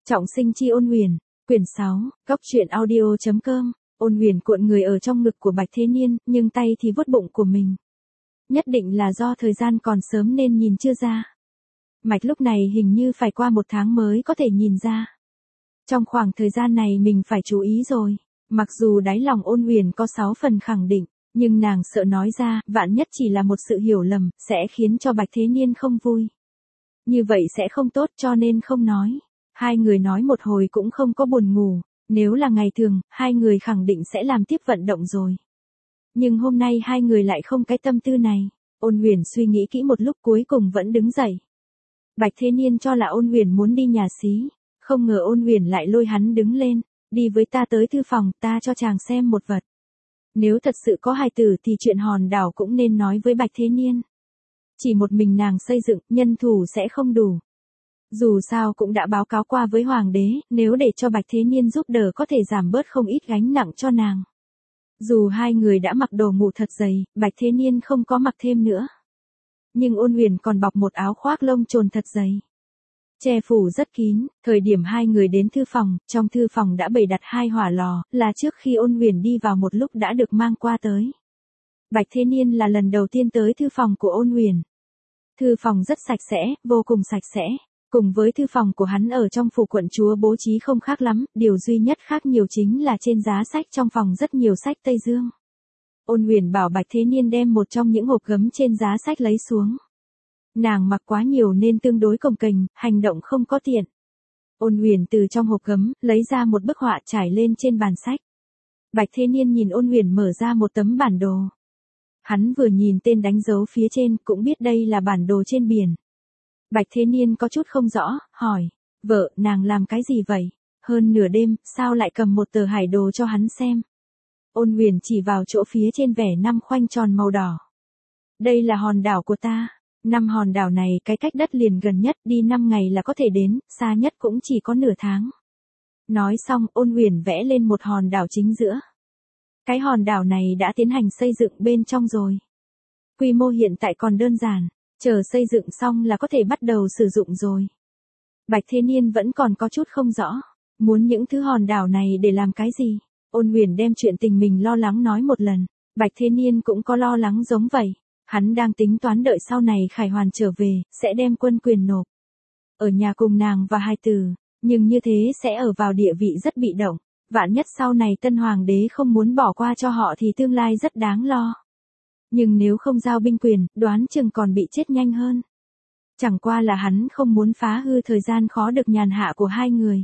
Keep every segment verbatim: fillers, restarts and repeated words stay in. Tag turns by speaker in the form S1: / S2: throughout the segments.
S1: Trọng sinh chi Ôn Huyền, quyển sáu, góc truyện audio chấm com. Ôn Huyền cuộn người ở trong ngực của Bạch Thế Niên, nhưng tay thì vuốt bụng của mình. Nhất định là do thời gian còn sớm nên nhìn chưa ra. Mạch lúc này hình như phải qua một tháng mới có thể nhìn ra. Trong khoảng thời gian này mình phải chú ý rồi. Mặc dù đáy lòng Ôn Huyền có sáu phần khẳng định, nhưng nàng sợ nói ra, vạn nhất chỉ là một sự hiểu lầm, sẽ khiến cho Bạch Thế Niên không vui. Như vậy sẽ không tốt cho nên không nói. Hai người nói một hồi cũng không có buồn ngủ, nếu là ngày thường, hai người khẳng định sẽ làm tiếp vận động rồi. Nhưng hôm nay hai người lại không cái tâm tư này. Ôn Huyền suy nghĩ kỹ một lúc cuối cùng vẫn đứng dậy. Bạch Thế Niên cho là Ôn Huyền muốn đi nhà xí, không ngờ Ôn Huyền lại lôi hắn đứng lên, đi với ta tới thư phòng, ta cho chàng xem một vật. Nếu thật sự có hài tử thì chuyện hòn đảo cũng nên nói với Bạch Thế Niên. Chỉ một mình nàng xây dựng, nhân thủ sẽ không đủ. Dù sao cũng đã báo cáo qua với Hoàng đế, nếu để cho Bạch Thế Niên giúp đỡ có thể giảm bớt không ít gánh nặng cho nàng. Dù hai người đã mặc đồ ngủ thật dày, Bạch Thế Niên không có mặc thêm nữa. Nhưng Ôn Huyền còn bọc một áo khoác lông trồn thật dày. Che phủ rất kín, thời điểm hai người đến thư phòng, trong thư phòng đã bày đặt hai hỏa lò, là trước khi Ôn Huyền đi vào một lúc đã được mang qua tới. Bạch Thế Niên là lần đầu tiên tới thư phòng của Ôn Huyền. Thư phòng rất sạch sẽ, vô cùng sạch sẽ. Cùng với thư phòng của hắn ở trong phủ quận chúa bố trí không khác lắm, điều duy nhất khác nhiều chính là trên giá sách trong phòng rất nhiều sách Tây Dương. Ôn Huyền bảo Bạch Thế Niên đem một trong những hộp gấm trên giá sách lấy xuống. Nàng mặc quá nhiều nên tương đối cồng kềnh, hành động không có tiện. Ôn Huyền từ trong hộp gấm, lấy ra một bức họa trải lên trên bàn sách. Bạch Thế Niên nhìn Ôn Huyền mở ra một tấm bản đồ. Hắn vừa nhìn tên đánh dấu phía trên cũng biết đây là bản đồ trên biển. Bạch Thế Niên có chút không rõ, hỏi, vợ, nàng làm cái gì vậy? Hơn nửa đêm, sao lại cầm một tờ hải đồ cho hắn xem? Ôn Huyền chỉ vào chỗ phía trên vẽ năm khoanh tròn màu đỏ. Đây là hòn đảo của ta. Năm hòn đảo này cái cách đất liền gần nhất đi năm ngày là có thể đến, xa nhất cũng chỉ có nửa tháng. Nói xong, Ôn Huyền vẽ lên một hòn đảo chính giữa. Cái hòn đảo này đã tiến hành xây dựng bên trong rồi. Quy mô hiện tại còn đơn giản. Chờ xây dựng xong là có thể bắt đầu sử dụng rồi. Bạch Thế Niên vẫn còn có chút không rõ. Muốn những thứ hòn đảo này để làm cái gì? Ôn Huyền đem chuyện tình mình lo lắng nói một lần. Bạch Thế Niên cũng có lo lắng giống vậy. Hắn đang tính toán đợi sau này Khải Hoàn trở về, sẽ đem quân quyền nộp. Ở nhà cùng nàng và hai tử, nhưng như thế sẽ ở vào địa vị rất bị động. Vạn nhất sau này tân hoàng đế không muốn bỏ qua cho họ thì tương lai rất đáng lo. Nhưng nếu không giao binh quyền, đoán chừng còn bị chết nhanh hơn. Chẳng qua là hắn không muốn phá hư thời gian khó được nhàn hạ của hai người.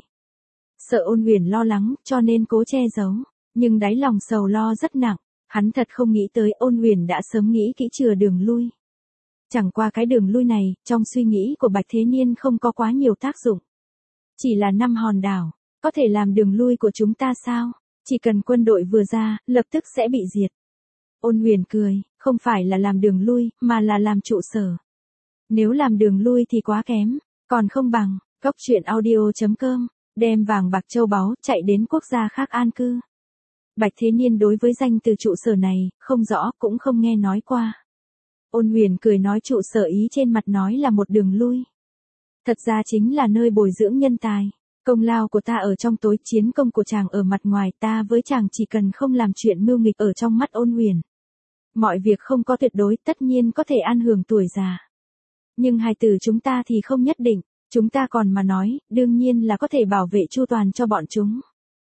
S1: Sợ Ôn Huyền lo lắng, cho nên cố che giấu. Nhưng đáy lòng sầu lo rất nặng. Hắn thật không nghĩ tới Ôn Huyền đã sớm nghĩ kỹ chừa đường lui. Chẳng qua cái đường lui này, trong suy nghĩ của Bạch Thế Niên không có quá nhiều tác dụng. Chỉ là năm hòn đảo, có thể làm đường lui của chúng ta sao? Chỉ cần quân đội vừa ra, lập tức sẽ bị diệt. Ôn Huyền cười, không phải là làm đường lui, mà là làm trụ sở. Nếu làm đường lui thì quá kém, còn không bằng, góc truyện audio chấm com, đem vàng bạc châu báu, chạy đến quốc gia khác an cư. Bạch Thế Niên đối với danh từ trụ sở này, không rõ, cũng không nghe nói qua. Ôn Huyền cười nói trụ sở ý trên mặt nói là một đường lui. Thật ra chính là nơi bồi dưỡng nhân tài. Công lao của ta ở trong tối, chiến công của chàng ở mặt ngoài, ta với chàng chỉ cần không làm chuyện mưu nghịch ở trong mắt Ôn Huyền. Mọi việc không có tuyệt đối, tất nhiên có thể an hưởng tuổi già. Nhưng hài tử chúng ta thì không nhất định, chúng ta còn mà nói, đương nhiên là có thể bảo vệ chu toàn cho bọn chúng.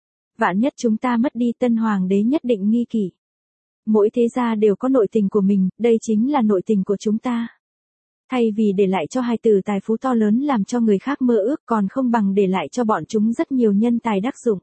S1: Vạn nhất chúng ta mất đi, tân hoàng đế nhất định nghi kỵ. Mỗi thế gia đều có nội tình của mình, đây chính là nội tình của chúng ta. Thay vì để lại cho hài tử tài phú to lớn làm cho người khác mơ ước, còn không bằng để lại cho bọn chúng rất nhiều nhân tài đắc dụng.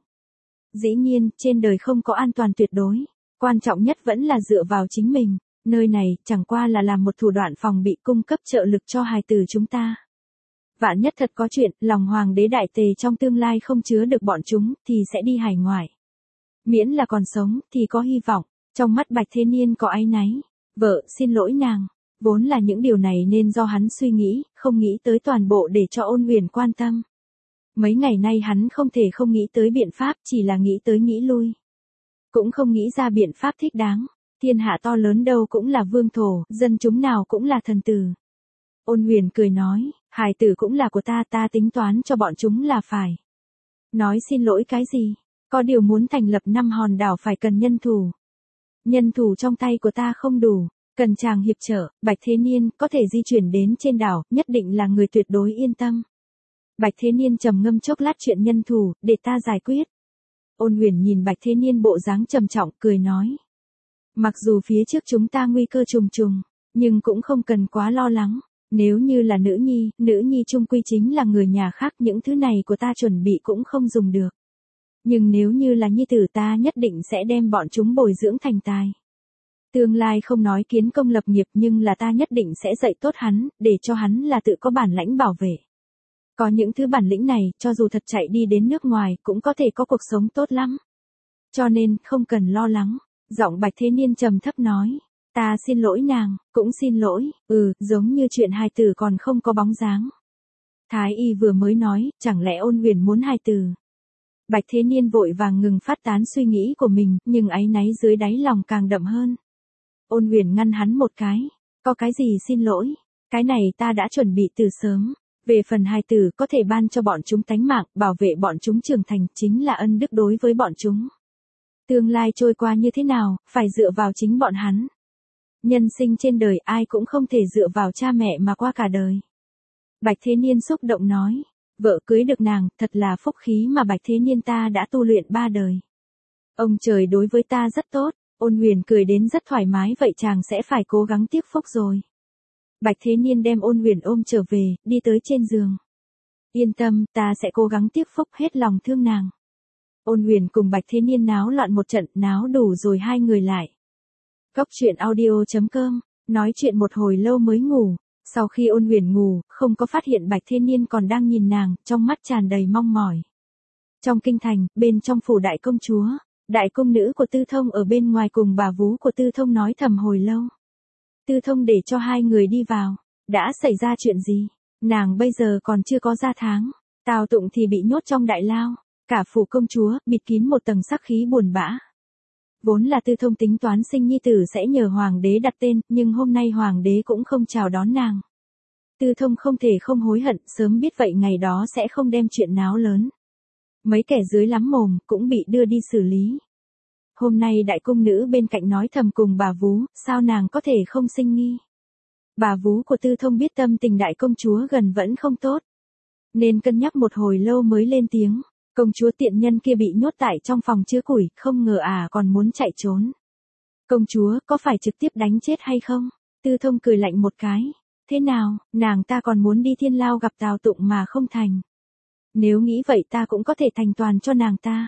S1: Dĩ nhiên, trên đời không có an toàn tuyệt đối. Quan trọng nhất vẫn là dựa vào chính mình, nơi này chẳng qua là làm một thủ đoạn phòng bị cung cấp trợ lực cho hài tử chúng ta. Vạn nhất thật có chuyện, lòng hoàng đế đại tề trong tương lai không chứa được bọn chúng, thì sẽ đi hải ngoại. Miễn là còn sống, thì có hy vọng. Trong mắt Bạch Thế Niên có áy náy. Vợ, xin lỗi nàng. Vốn là những điều này nên do hắn suy nghĩ, không nghĩ tới toàn bộ để cho Ôn Huyền quan tâm. Mấy ngày nay hắn không thể không nghĩ tới biện pháp, chỉ là nghĩ tới nghĩ lui. Cũng không nghĩ ra biện pháp thích đáng. Thiên hạ to lớn đâu cũng là vương thổ, dân chúng nào cũng là thần tử. Ôn Huyền cười nói, hài tử cũng là của ta, ta tính toán cho bọn chúng là phải. Nói xin lỗi cái gì? Có điều muốn thành lập năm hòn đảo phải cần nhân thủ. Nhân thủ trong tay của ta không đủ, cần chàng hiệp trợ, Bạch Thế Niên có thể di chuyển đến trên đảo, nhất định là người tuyệt đối yên tâm. Bạch Thế Niên trầm ngâm chốc lát chuyện nhân thủ, để ta giải quyết. Ôn Huyền nhìn Bạch Thế Niên bộ dáng trầm trọng, cười nói. Mặc dù phía trước chúng ta nguy cơ trùng trùng, nhưng cũng không cần quá lo lắng. Nếu như là nữ nhi, nữ nhi chung quy chính là người nhà khác, những thứ này của ta chuẩn bị cũng không dùng được. Nhưng nếu như là nhi tử ta nhất định sẽ đem bọn chúng bồi dưỡng thành tài. Tương lai không nói kiến công lập nghiệp nhưng là ta nhất định sẽ dạy tốt hắn, để cho hắn là tự có bản lãnh bảo vệ. Có những thứ bản lĩnh này, cho dù thật chạy đi đến nước ngoài, cũng có thể có cuộc sống tốt lắm. Cho nên, không cần lo lắng. Giọng Bạch Thế Niên trầm thấp nói. Ta xin lỗi nàng, cũng xin lỗi, ừ, giống như chuyện hài tử còn không có bóng dáng. Thái y vừa mới nói, chẳng lẽ Ôn Huyền muốn hài tử. Bạch Thế Niên vội vàng ngừng phát tán suy nghĩ của mình, nhưng áy náy dưới đáy lòng càng đậm hơn. Ôn Huyền ngăn hắn một cái, có cái gì xin lỗi, cái này ta đã chuẩn bị từ sớm. Về phần hài tử có thể ban cho bọn chúng tánh mạng, bảo vệ bọn chúng trưởng thành chính là ân đức đối với bọn chúng. Tương lai trôi qua như thế nào, phải dựa vào chính bọn hắn. Nhân sinh trên đời ai cũng không thể dựa vào cha mẹ mà qua cả đời. Bạch Thế Niên xúc động nói, vợ cưới được nàng, thật là phúc khí mà Bạch Thế Niên ta đã tu luyện ba đời. Ông trời đối với ta rất tốt, Ôn Huyền cười đến rất thoải mái, vậy chàng sẽ phải cố gắng tiếp phúc rồi. Bạch Thế Niên đem Ôn Huyền ôm trở về, đi tới trên giường. Yên tâm, ta sẽ cố gắng tiếp phúc, hết lòng thương nàng. Ôn Huyền cùng Bạch Thế Niên náo loạn một trận, náo đủ rồi hai người lại. Góc truyện audio chấm com, nói chuyện một hồi lâu mới ngủ. Sau khi Ôn Huyền ngủ, không có phát hiện Bạch Thế Niên còn đang nhìn nàng, trong mắt tràn đầy mong mỏi. Trong kinh thành, bên trong phủ đại công chúa, đại cung nữ của Tư Thông ở bên ngoài cùng bà vú của Tư Thông nói thầm hồi lâu. Tư Thông để cho hai người đi vào. Đã xảy ra chuyện gì? Nàng bây giờ còn chưa có ra tháng. Tào Tụng thì bị nhốt trong đại lao. Cả phủ công chúa, bịt kín một tầng sắc khí buồn bã. Vốn là Tư Thông tính toán sinh nhi tử sẽ nhờ hoàng đế đặt tên, nhưng hôm nay hoàng đế cũng không chào đón nàng. Tư Thông không thể không hối hận, sớm biết vậy ngày đó sẽ không đem chuyện náo lớn. Mấy kẻ dưới lắm mồm, cũng bị đưa đi xử lý. Hôm nay đại cung nữ bên cạnh nói thầm cùng bà vú, sao nàng có thể không sinh nghi. Bà vú của Tư Thông biết tâm tình đại công chúa gần vẫn không tốt. Nên cân nhắc một hồi lâu mới lên tiếng. Công chúa tiện nhân kia bị nhốt tại trong phòng chứa củi, không ngờ à còn muốn chạy trốn. Công chúa, có phải trực tiếp đánh chết hay không? Tư Thông cười lạnh một cái. Thế nào, nàng ta còn muốn đi thiên lao gặp Tào Tụng mà không thành. Nếu nghĩ vậy ta cũng có thể thành toàn cho nàng ta.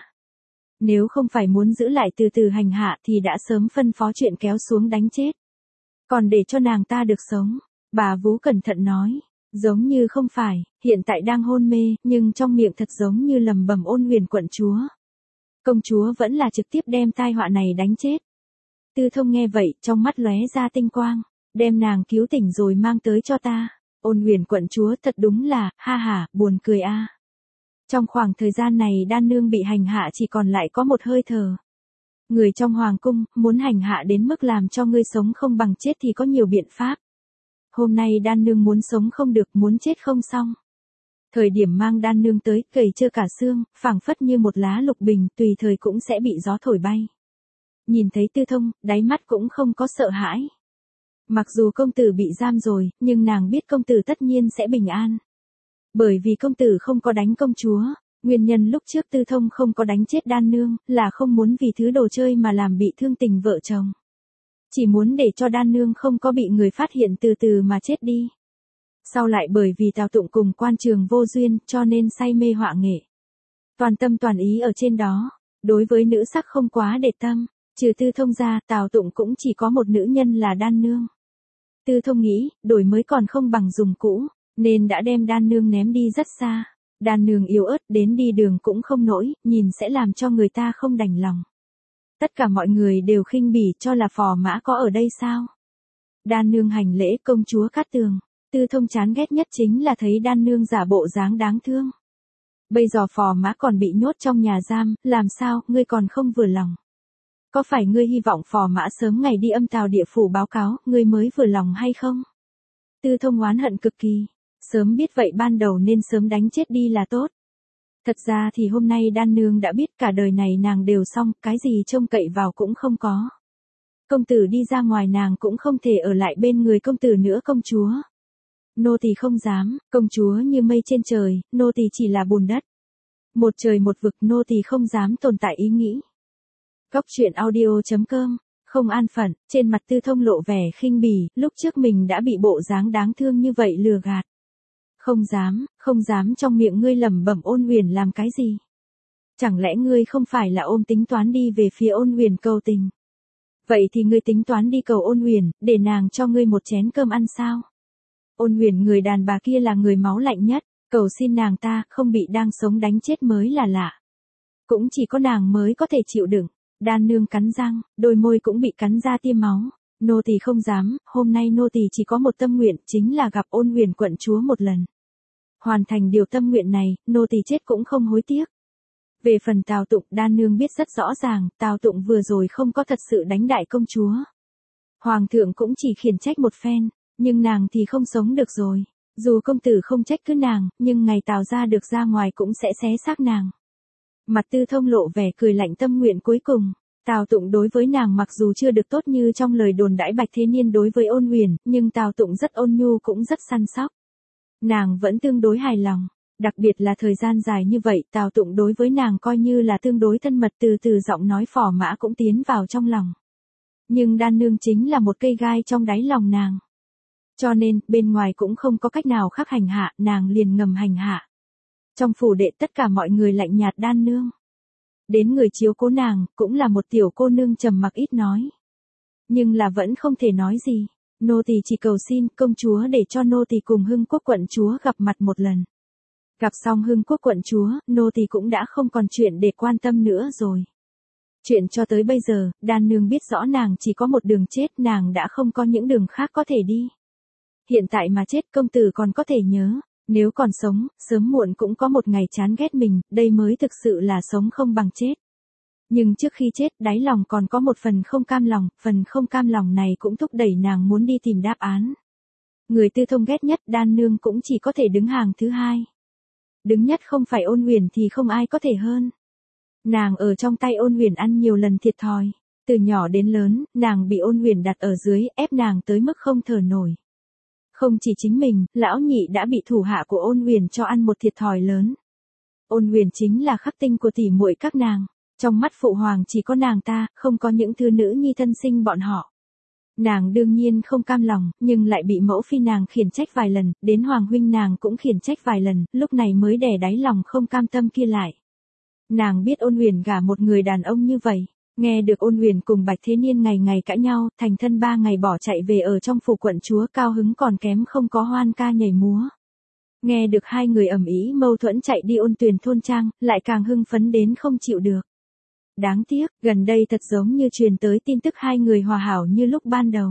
S1: Nếu không phải muốn giữ lại từ từ hành hạ thì đã sớm phân phó chuyện kéo xuống đánh chết. Còn để cho nàng ta được sống. Bà vú cẩn thận nói. Giống như không phải, hiện tại đang hôn mê, nhưng trong miệng thật giống như lầm bầm Ôn Huyền quận chúa. Công chúa vẫn là trực tiếp đem tai họa này đánh chết. Tư Thông nghe vậy, trong mắt lóe ra tinh quang, đem nàng cứu tỉnh rồi mang tới cho ta. Ôn Huyền quận chúa thật đúng là, ha ha, buồn cười a. Trong khoảng thời gian này Đan Nương bị hành hạ chỉ còn lại có một hơi thở. Người trong hoàng cung, muốn hành hạ đến mức làm cho ngươi sống không bằng chết thì có nhiều biện pháp. Hôm nay Đan Nương muốn sống không được, muốn chết không xong. Thời điểm mang Đan Nương tới, gầy trơ cả xương, phảng phất như một lá lục bình, tùy thời cũng sẽ bị gió thổi bay. Nhìn thấy Tư Thông, đáy mắt cũng không có sợ hãi. Mặc dù công tử bị giam rồi, nhưng nàng biết công tử tất nhiên sẽ bình an. Bởi vì công tử không có đánh công chúa, nguyên nhân lúc trước Tư Thông không có đánh chết Đan Nương, là không muốn vì thứ đồ chơi mà làm bị thương tình vợ chồng. Chỉ muốn để cho Đan Nương không có bị người phát hiện từ từ mà chết đi. Sau lại bởi vì Tào Tụng cùng quan trường vô duyên cho nên say mê họa nghệ. Toàn tâm toàn ý ở trên đó, đối với nữ sắc không quá để tâm, trừ Tư Thông ra Tào Tụng cũng chỉ có một nữ nhân là Đan Nương. Tư Thông nghĩ, đổi mới còn không bằng dùng cũ, nên đã đem Đan Nương ném đi rất xa. Đan Nương yếu ớt đến đi đường cũng không nổi, nhìn sẽ làm cho người ta không đành lòng. Tất cả mọi người đều khinh bỉ cho là phò mã có ở đây sao. Đan Nương hành lễ công chúa Cát Tường. Tư Thông chán ghét nhất chính là thấy Đan Nương giả bộ dáng đáng thương. Bây giờ phò mã còn bị nhốt trong nhà giam, làm sao, ngươi còn không vừa lòng. Có phải ngươi hy vọng phò mã sớm ngày đi âm tào địa phủ báo cáo, ngươi mới vừa lòng hay không? Tư Thông oán hận cực kỳ. Sớm biết vậy ban đầu nên sớm đánh chết đi là tốt. Thật ra thì hôm nay Đan Nương đã biết cả đời này nàng đều xong, cái gì trông cậy vào cũng không có. Công tử đi ra ngoài nàng cũng không thể ở lại bên người công tử nữa công chúa. Nô tỳ không dám, công chúa như mây trên trời, nô tỳ chỉ là bùn đất. Một trời một vực nô tỳ không dám tồn tại ý nghĩ. Góc truyện audio chấm com, không an phận, trên mặt Tư Thông lộ vẻ khinh bỉ, lúc trước mình đã bị bộ dáng đáng thương như vậy lừa gạt. Không dám, không dám trong miệng ngươi lẩm bẩm Ôn Huyền làm cái gì? Chẳng lẽ ngươi không phải là ôm tính toán đi về phía Ôn Huyền cầu tình? Vậy thì ngươi tính toán đi cầu Ôn Huyền, để nàng cho ngươi một chén cơm ăn sao? Ôn Huyền người đàn bà kia là người máu lạnh nhất, cầu xin nàng ta không bị đang sống đánh chết mới là lạ. Cũng chỉ có nàng mới có thể chịu đựng. Đan Nương cắn răng, đôi môi cũng bị cắn ra tia máu. Nô tỳ không dám, hôm nay nô tỳ chỉ có một tâm nguyện, chính là gặp Ôn Huyền quận chúa một lần. Hoàn thành điều tâm nguyện này, nô tỳ chết cũng không hối tiếc. Về phần Tào Tụng, Đan Nương biết rất rõ ràng, Tào Tụng vừa rồi không có thật sự đánh đại công chúa. Hoàng thượng cũng chỉ khiển trách một phen, nhưng nàng thì không sống được rồi. Dù công tử không trách cứ nàng, nhưng ngày Tào ra được ra ngoài cũng sẽ xé xác nàng. Mặt Tư Thông lộ vẻ cười lạnh tâm nguyện cuối cùng. Tào Tụng đối với nàng mặc dù chưa được tốt như trong lời đồn đãi Bạch Thế Niên đối với Ôn Huyền, nhưng Tào Tụng rất ôn nhu cũng rất săn sóc. Nàng vẫn tương đối hài lòng. Đặc biệt là thời gian dài như vậy, Tào Tụng đối với nàng coi như là tương đối thân mật, từ từ giọng nói phò mã cũng tiến vào trong lòng. Nhưng Đan Nương chính là một cây gai trong đáy lòng nàng. Cho nên, bên ngoài cũng không có cách nào khác hành hạ, nàng liền ngầm hành hạ. Trong phủ đệ tất cả mọi người lạnh nhạt Đan Nương. Đến người chiếu cố nàng, cũng là một tiểu cô nương trầm mặc ít nói. Nhưng là vẫn không thể nói gì. Nô tỳ chỉ cầu xin công chúa để cho nô tỳ cùng Hưng Quốc quận chúa gặp mặt một lần. Gặp xong Hưng Quốc quận chúa, nô tỳ cũng đã không còn chuyện để quan tâm nữa rồi. Chuyện cho tới bây giờ, Đan Nương biết rõ nàng chỉ có một đường chết, nàng đã không có những đường khác có thể đi. Hiện tại mà chết công tử còn có thể nhớ, nếu còn sống, sớm muộn cũng có một ngày chán ghét mình, đây mới thực sự là sống không bằng chết. Nhưng trước khi chết, đáy lòng còn có một phần không cam lòng, phần không cam lòng này cũng thúc đẩy nàng muốn đi tìm đáp án. Người Tư Thông ghét nhất, Đan Nương cũng chỉ có thể đứng hàng thứ hai. Đứng nhất không phải Ôn Huyền thì không ai có thể hơn. Nàng ở trong tay Ôn Huyền ăn nhiều lần thiệt thòi. Từ nhỏ đến lớn, nàng bị Ôn Huyền đặt ở dưới, ép nàng tới mức không thở nổi. Không chỉ chính mình, lão nhị đã bị thủ hạ của Ôn Huyền cho ăn một thiệt thòi lớn. Ôn Huyền chính là khắc tinh của tỷ muội các nàng. Trong mắt phụ hoàng chỉ có nàng ta, không có những thứ nữ nhi thân sinh bọn họ. Nàng đương nhiên không cam lòng, nhưng lại bị mẫu phi nàng khiển trách vài lần, đến hoàng huynh nàng cũng khiển trách vài lần, lúc này mới đè đáy lòng không cam tâm kia lại. Nàng biết Ôn Huyền gả một người đàn ông như vậy, nghe được Ôn Huyền cùng Bạch Thế Niên ngày ngày cãi nhau, thành thân ba ngày bỏ chạy về ở trong phủ quận chúa, cao hứng còn kém không có hoan ca nhảy múa. Nghe được hai người ầm ĩ mâu thuẫn chạy đi Ôn Tuyền thôn trang, lại càng hưng phấn đến không chịu được. Đáng tiếc, gần đây thật giống như truyền tới tin tức hai người hòa hảo như lúc ban đầu.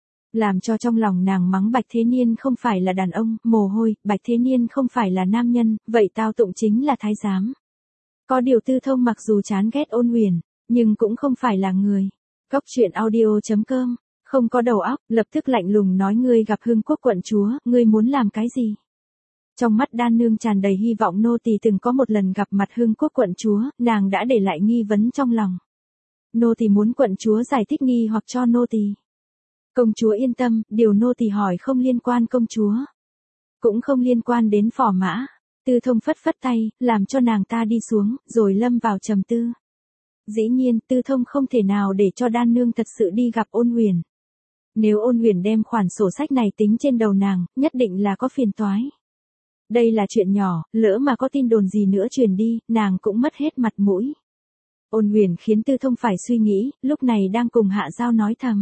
S1: Làm cho trong lòng nàng mắng Bạch Thế Niên không phải là đàn ông, mồ hôi, Bạch Thế Niên không phải là nam nhân, vậy Tào Tụng chính là thái giám. Có điều Tư Thông mặc dù chán ghét Ôn Huyền, nhưng cũng không phải là người. Góc truyện audio chấm com, không có đầu óc, lập tức lạnh lùng nói ngươi gặp Hưng Quốc quận chúa, ngươi muốn làm cái gì? Trong mắt Đan Nương tràn đầy hy vọng nô tỳ từng có một lần gặp mặt Hưng Quốc quận chúa, nàng đã để lại nghi vấn trong lòng. Nô tỳ muốn quận chúa giải thích nghi hoặc cho nô tỳ. Công chúa yên tâm, điều nô tỳ hỏi không liên quan công chúa. Cũng không liên quan đến phò mã. Tư Thông phất phất tay, làm cho nàng ta đi xuống, rồi lâm vào trầm tư. Dĩ nhiên, Tư Thông không thể nào để cho Đan Nương thật sự đi gặp Ôn Huyền. Nếu Ôn Huyền đem khoản sổ sách này tính trên đầu nàng, nhất định là có phiền toái. Đây là chuyện nhỏ, lỡ mà có tin đồn gì nữa truyền đi, nàng cũng mất hết mặt mũi. Ôn Huyền khiến Tư Thông phải suy nghĩ, lúc này đang cùng Hạ Giao nói thầm.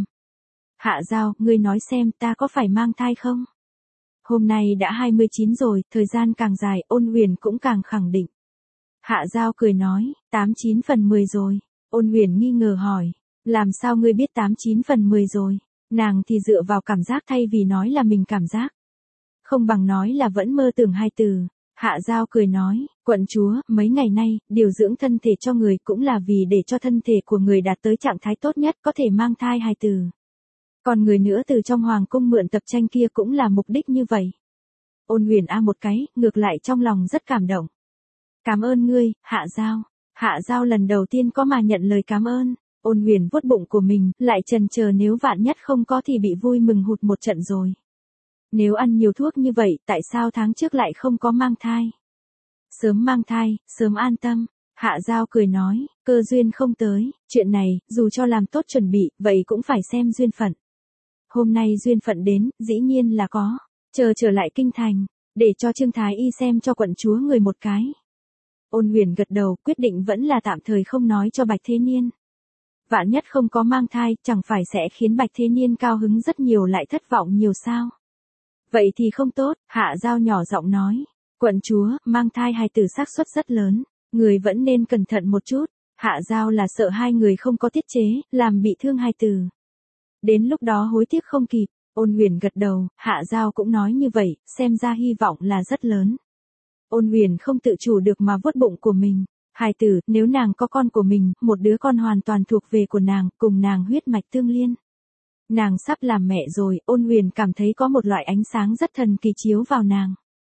S1: Hạ Giao, ngươi nói xem ta có phải mang thai không? Hôm nay đã hai mươi chín rồi, thời gian càng dài, Ôn Huyền cũng càng khẳng định. Hạ Giao cười nói, tám chín phần mười rồi. Ôn Huyền nghi ngờ hỏi, làm sao ngươi biết tám chín phần mười rồi? Nàng thì dựa vào cảm giác thay vì nói là mình cảm giác. Không bằng nói là vẫn mơ tưởng hai từ. Hạ Giao cười nói, quận chúa, mấy ngày nay, điều dưỡng thân thể cho người cũng là vì để cho thân thể của người đạt tới trạng thái tốt nhất có thể mang thai hài từ. Còn người nữa từ trong hoàng cung mượn tập tranh kia cũng là mục đích như vậy. Ôn Huyền a một cái, ngược lại trong lòng rất cảm động. Cảm ơn ngươi, Hạ Giao. Hạ Giao lần đầu tiên có mà nhận lời cảm ơn. Ôn Huyền vuốt bụng của mình, lại chần chờ nếu vạn nhất không có thì bị vui mừng hụt một trận rồi. Nếu ăn nhiều thuốc như vậy, tại sao tháng trước lại không có mang thai? Sớm mang thai, sớm an tâm. Hạ Giao cười nói, cơ duyên không tới, chuyện này, dù cho làm tốt chuẩn bị, vậy cũng phải xem duyên phận. Hôm nay duyên phận đến, dĩ nhiên là có. Chờ trở lại kinh thành, để cho Trương Thái Y xem cho quận chúa người một cái. Ôn Huyền gật đầu, quyết định vẫn là tạm thời không nói cho Bạch Thế Niên. Vạn nhất không có mang thai, chẳng phải sẽ khiến Bạch Thế Niên cao hứng rất nhiều lại thất vọng nhiều sao? Vậy thì không tốt, Hạ Giao nhỏ giọng nói. Quận chúa, mang thai hài tử xác suất rất lớn, người vẫn nên cẩn thận một chút. Hạ Giao là sợ hai người không có tiết chế, làm bị thương hài tử. Đến lúc đó hối tiếc không kịp. Ôn Huyền gật đầu, Hạ Giao cũng nói như vậy, xem ra hy vọng là rất lớn. Ôn Huyền không tự chủ được mà vuốt bụng của mình. Hài tử, nếu nàng có con của mình, một đứa con hoàn toàn thuộc về của nàng, cùng nàng huyết mạch tương liên. Nàng sắp làm mẹ rồi, Ôn Huyền cảm thấy có một loại ánh sáng rất thần kỳ chiếu vào nàng.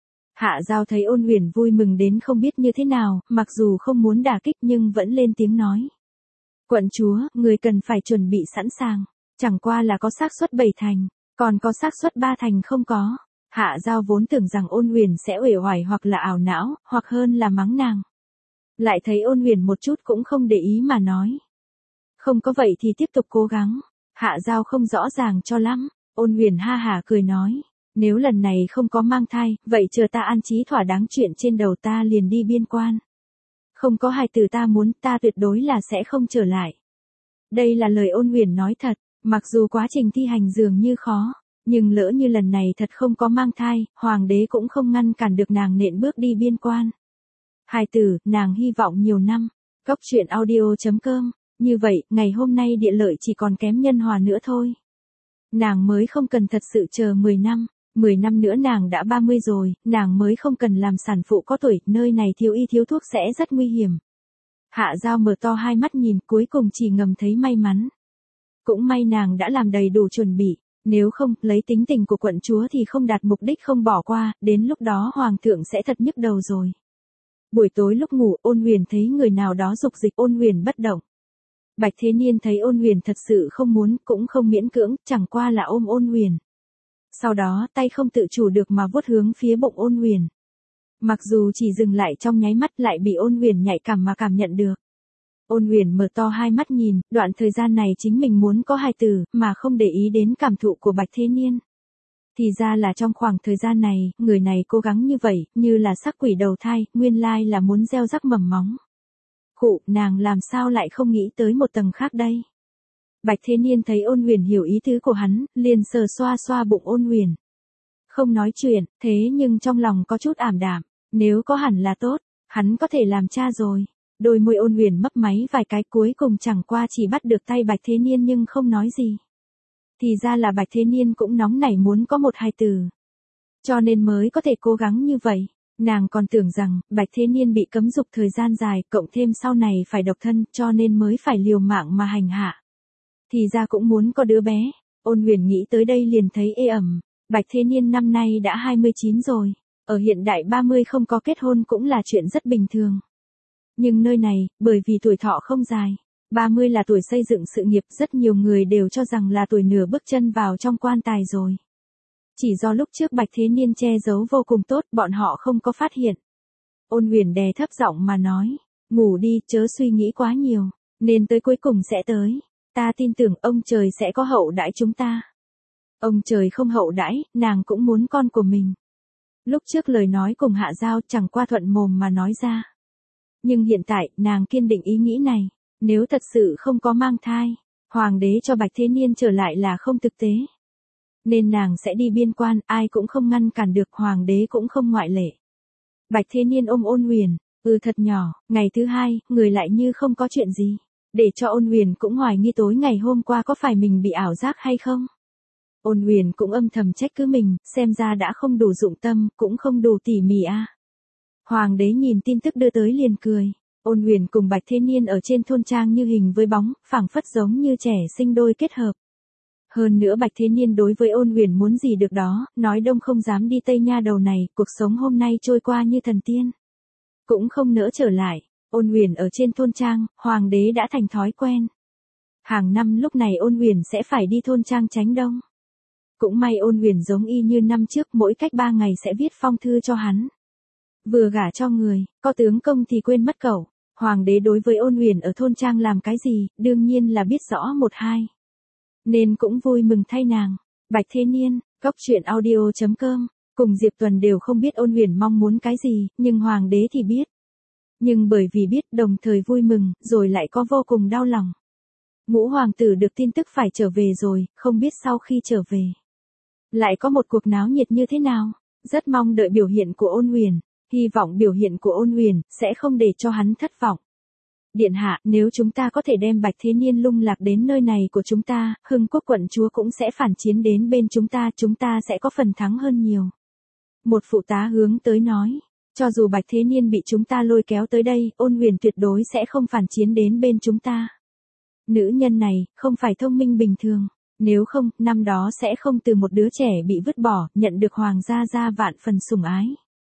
S1: Hạ Giao thấy Ôn Huyền vui mừng đến không biết như thế nào, mặc dù không muốn đả kích nhưng vẫn lên tiếng nói. Quận chúa, người cần phải chuẩn bị sẵn sàng, chẳng qua là có xác suất bảy thành, còn có xác suất ba thành không có. Hạ Giao vốn tưởng rằng Ôn Huyền sẽ uể oải hoặc là ảo não, hoặc hơn là mắng nàng. Lại thấy Ôn Huyền một chút cũng không để ý mà nói. Không có vậy thì tiếp tục cố gắng. Hạ Giao không rõ ràng cho lắm. Ôn Huyền ha hả cười nói. Nếu lần này không có mang thai, vậy chờ ta an trí thỏa đáng chuyện trên đầu ta liền đi biên quan. Không có hài tử ta muốn, ta tuyệt đối là sẽ không trở lại. Đây là lời Ôn Huyền nói thật, mặc dù quá trình thi hành dường như khó, nhưng lỡ như lần này thật không có mang thai, hoàng đế cũng không ngăn cản được nàng nện bước đi biên quan. Hài tử, nàng hy vọng nhiều năm. Cốc truyện audio chấm com. Như vậy, ngày hôm nay Địa Lợi chỉ còn kém Nhân Hòa nữa thôi. Nàng mới không cần thật sự chờ mười năm. mười năm nữa nàng đã ba mươi rồi, nàng mới không cần làm sản phụ có tuổi, nơi này thiếu y thiếu thuốc sẽ rất nguy hiểm. Hạ Giao mở to hai mắt nhìn, cuối cùng chỉ ngầm thấy may mắn. Cũng may nàng đã làm đầy đủ chuẩn bị, nếu không, lấy tính tình của quận chúa thì không đạt mục đích không bỏ qua, đến lúc đó hoàng thượng sẽ thật nhức đầu rồi. Buổi tối lúc ngủ, Ôn Huyền thấy người nào đó dục dịch, Ôn Huyền bất động. Bạch Thế Niên thấy Ôn Huyền thật sự không muốn, cũng không miễn cưỡng, chẳng qua là ôm Ôn Huyền. Sau đó, tay không tự chủ được mà vuốt hướng phía bụng Ôn Huyền. Mặc dù chỉ dừng lại trong nháy mắt lại bị Ôn Huyền nhạy cảm mà cảm nhận được. Ôn Huyền mở to hai mắt nhìn, đoạn thời gian này chính mình muốn có hài tử, mà không để ý đến cảm thụ của Bạch Thế Niên. Thì ra là trong khoảng thời gian này, người này cố gắng như vậy, như là sắc quỷ đầu thai, nguyên lai là muốn gieo rắc mầm móng. Khụ, nàng làm sao lại không nghĩ tới một tầng khác đây. Bạch Thế Niên thấy Ôn Huyền hiểu ý tứ của hắn, liền sờ xoa xoa bụng Ôn Huyền. Không nói chuyện, thế nhưng trong lòng có chút ảm đạm, nếu có hẳn là tốt, hắn có thể làm cha rồi. Đôi môi Ôn Huyền mấp máy vài cái, cuối cùng chẳng qua chỉ bắt được tay Bạch Thế Niên nhưng không nói gì. Thì ra là Bạch Thế Niên cũng nóng nảy muốn có một hài tử. Cho nên mới có thể cố gắng như vậy. Nàng còn tưởng rằng, Bạch Thế Niên bị cấm dục thời gian dài, cộng thêm sau này phải độc thân, cho nên mới phải liều mạng mà hành hạ. Thì ra cũng muốn có đứa bé. Ôn Huyền nghĩ tới đây liền thấy ê ẩm. Bạch Thế Niên năm nay đã hai mươi chín rồi. Ở hiện đại ba mươi không có kết hôn cũng là chuyện rất bình thường. Nhưng nơi này, bởi vì tuổi thọ không dài, ba mươi là tuổi xây dựng sự nghiệp, rất nhiều người đều cho rằng là tuổi nửa bước chân vào trong quan tài rồi. Chỉ do lúc trước Bạch Thế Niên che giấu vô cùng tốt, bọn họ không có phát hiện. Ôn Huyền đè thấp giọng mà nói, ngủ đi, chớ suy nghĩ quá nhiều, nên tới cuối cùng sẽ tới. Ta tin tưởng ông trời sẽ có hậu đãi chúng ta. Ông trời không hậu đãi, nàng cũng muốn con của mình. Lúc trước lời nói cùng Hạ Giao chẳng qua thuận mồm mà nói ra. Nhưng hiện tại, nàng kiên định ý nghĩ này. Nếu thật sự không có mang thai, hoàng đế cho Bạch Thế Niên trở lại là không thực tế. Nên nàng sẽ đi biên quan, ai cũng không ngăn cản được, hoàng đế cũng không ngoại lệ. Bạch Thế Niên ôm Ôn Huyền, ừ thật nhỏ, ngày thứ hai, người lại như không có chuyện gì. Để cho Ôn Huyền cũng hoài nghi tối ngày hôm qua có phải mình bị ảo giác hay không. Ôn Huyền cũng âm thầm trách cứ mình, xem ra đã không đủ dụng tâm, cũng không đủ tỉ mỉ a. À. Hoàng đế nhìn tin tức đưa tới liền cười. Ôn Huyền cùng Bạch Thế Niên ở trên thôn trang như hình với bóng, phảng phất giống như trẻ sinh đôi kết hợp. Hơn nữa Bạch Thế Niên đối với Ôn Huyền muốn gì được đó, nói đông không dám đi tây nha đầu này, cuộc sống hôm nay trôi qua như thần tiên. cũng không nỡ trở lại. Ôn Huyền ở trên thôn trang, hoàng đế đã thành thói quen. Hàng năm lúc này Ôn Huyền sẽ phải đi thôn trang tránh đông. Cũng may Ôn Huyền giống y như năm trước, mỗi cách ba ngày sẽ viết phong thư cho hắn. Vừa gả cho người, có tướng công thì quên mất cậu. Hoàng đế đối với Ôn Huyền ở thôn trang làm cái gì, đương nhiên là biết rõ một hai. Nên cũng vui mừng thay nàng. Bạch Thế Niên, Góc Chuyện Audio chấm com, cùng Diệp Tuần đều không biết Ôn Huyền mong muốn cái gì, nhưng hoàng đế thì biết. Nhưng bởi vì biết, đồng thời vui mừng, rồi lại có vô cùng đau lòng. Ngũ hoàng tử được tin tức phải trở về rồi, không biết sau khi trở về lại có một cuộc náo nhiệt như thế nào. Rất mong đợi biểu hiện của Ôn Huyền, hy vọng biểu hiện của Ôn Huyền sẽ không để cho hắn thất vọng. Điện hạ, nếu chúng ta có thể đem Bạch Thế Niên lung lạc đến nơi này của chúng ta, Hưng Quốc quận chúa cũng sẽ phản chiến đến bên chúng ta, chúng ta sẽ có phần thắng hơn nhiều. Một phụ tá hướng tới nói, cho dù Bạch Thế Niên bị chúng ta lôi kéo tới đây, Ôn Huyền tuyệt đối sẽ không phản chiến đến bên chúng ta. Nữ nhân này, không phải thông minh bình thường. Nếu không, năm đó sẽ không từ một đứa trẻ bị vứt bỏ, nhận được hoàng gia gia vạn phần sủng ái.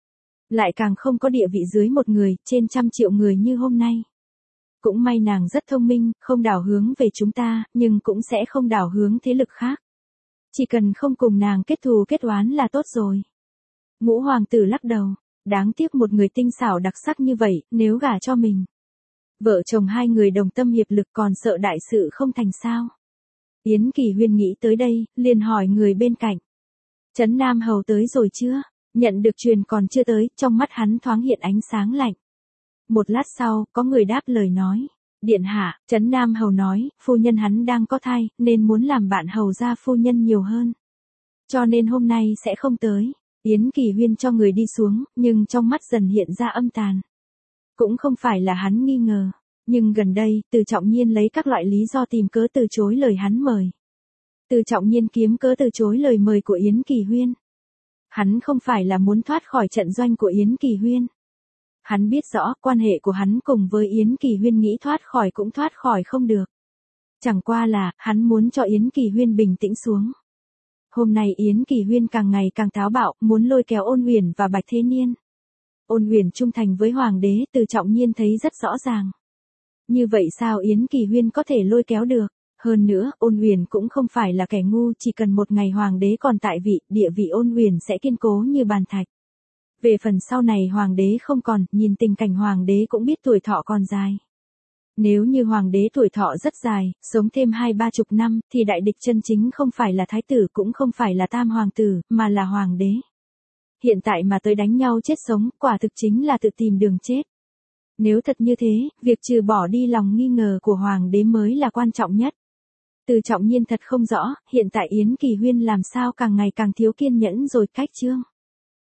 S1: Lại càng không có địa vị dưới một người, trên trăm triệu người như hôm nay. Cũng may nàng rất thông minh, không đảo hướng về chúng ta, nhưng cũng sẽ không đảo hướng thế lực khác. Chỉ cần không cùng nàng kết thù kết oán là tốt rồi. Ngũ hoàng tử lắc đầu, đáng tiếc một người tinh xảo đặc sắc như vậy, nếu gả cho mình. Vợ chồng hai người đồng tâm hiệp lực còn sợ đại sự không thành sao. Yến Kỳ Huyên nghĩ tới đây, liền hỏi người bên cạnh. Trấn Nam Hầu tới rồi chưa? Nhận được truyền còn chưa tới, trong mắt hắn thoáng hiện ánh sáng lạnh. Một lát sau, có người đáp lời nói. Điện hạ, Trấn Nam Hầu nói, phu nhân hắn đang có thai, nên muốn làm bạn hầu gia phu nhân nhiều hơn. Cho nên hôm nay sẽ không tới. Yến Kỳ Huyên cho người đi xuống, nhưng trong mắt dần hiện ra âm tàn. Cũng không phải là hắn nghi ngờ. Nhưng gần đây, Từ Trọng Nhiên lấy các loại lý do tìm cớ từ chối lời hắn mời. Từ Trọng Nhiên kiếm cớ từ chối lời mời của Yến Kỳ Huyên. Hắn không phải là muốn thoát khỏi trận doanh của Yến Kỳ Huyên. Hắn biết rõ quan hệ của hắn cùng với Yến Kỳ Huyên nghĩ thoát khỏi cũng thoát khỏi không được. Chẳng qua là, hắn muốn cho Yến Kỳ Huyên bình tĩnh xuống. Hôm nay Yến Kỳ Huyên càng ngày càng táo bạo, muốn lôi kéo Ôn Huyền và Bạch Thế Niên. Ôn Huyền trung thành với hoàng đế, Từ Trọng Nhiên thấy rất rõ ràng. Như vậy sao Yến Kỳ Huyên có thể lôi kéo được? Hơn nữa, Ôn Huyền cũng không phải là kẻ ngu, chỉ cần một ngày hoàng đế còn tại vị, địa vị Ôn Huyền sẽ kiên cố như bàn thạch. Về phần sau này hoàng đế không còn, nhìn tình cảnh hoàng đế cũng biết tuổi thọ còn dài. Nếu như hoàng đế tuổi thọ rất dài, sống thêm hai ba chục năm, thì đại địch chân chính không phải là thái tử cũng không phải là tam hoàng tử, mà là hoàng đế. Hiện tại mà tới đánh nhau chết sống, quả thực chính là tự tìm đường chết. Nếu thật như thế, việc trừ bỏ đi lòng nghi ngờ của hoàng đế mới là quan trọng nhất. Từ Trọng Nhiên thật không rõ, hiện tại Yến Kỳ Huyên làm sao càng ngày càng thiếu kiên nhẫn rồi cách chương.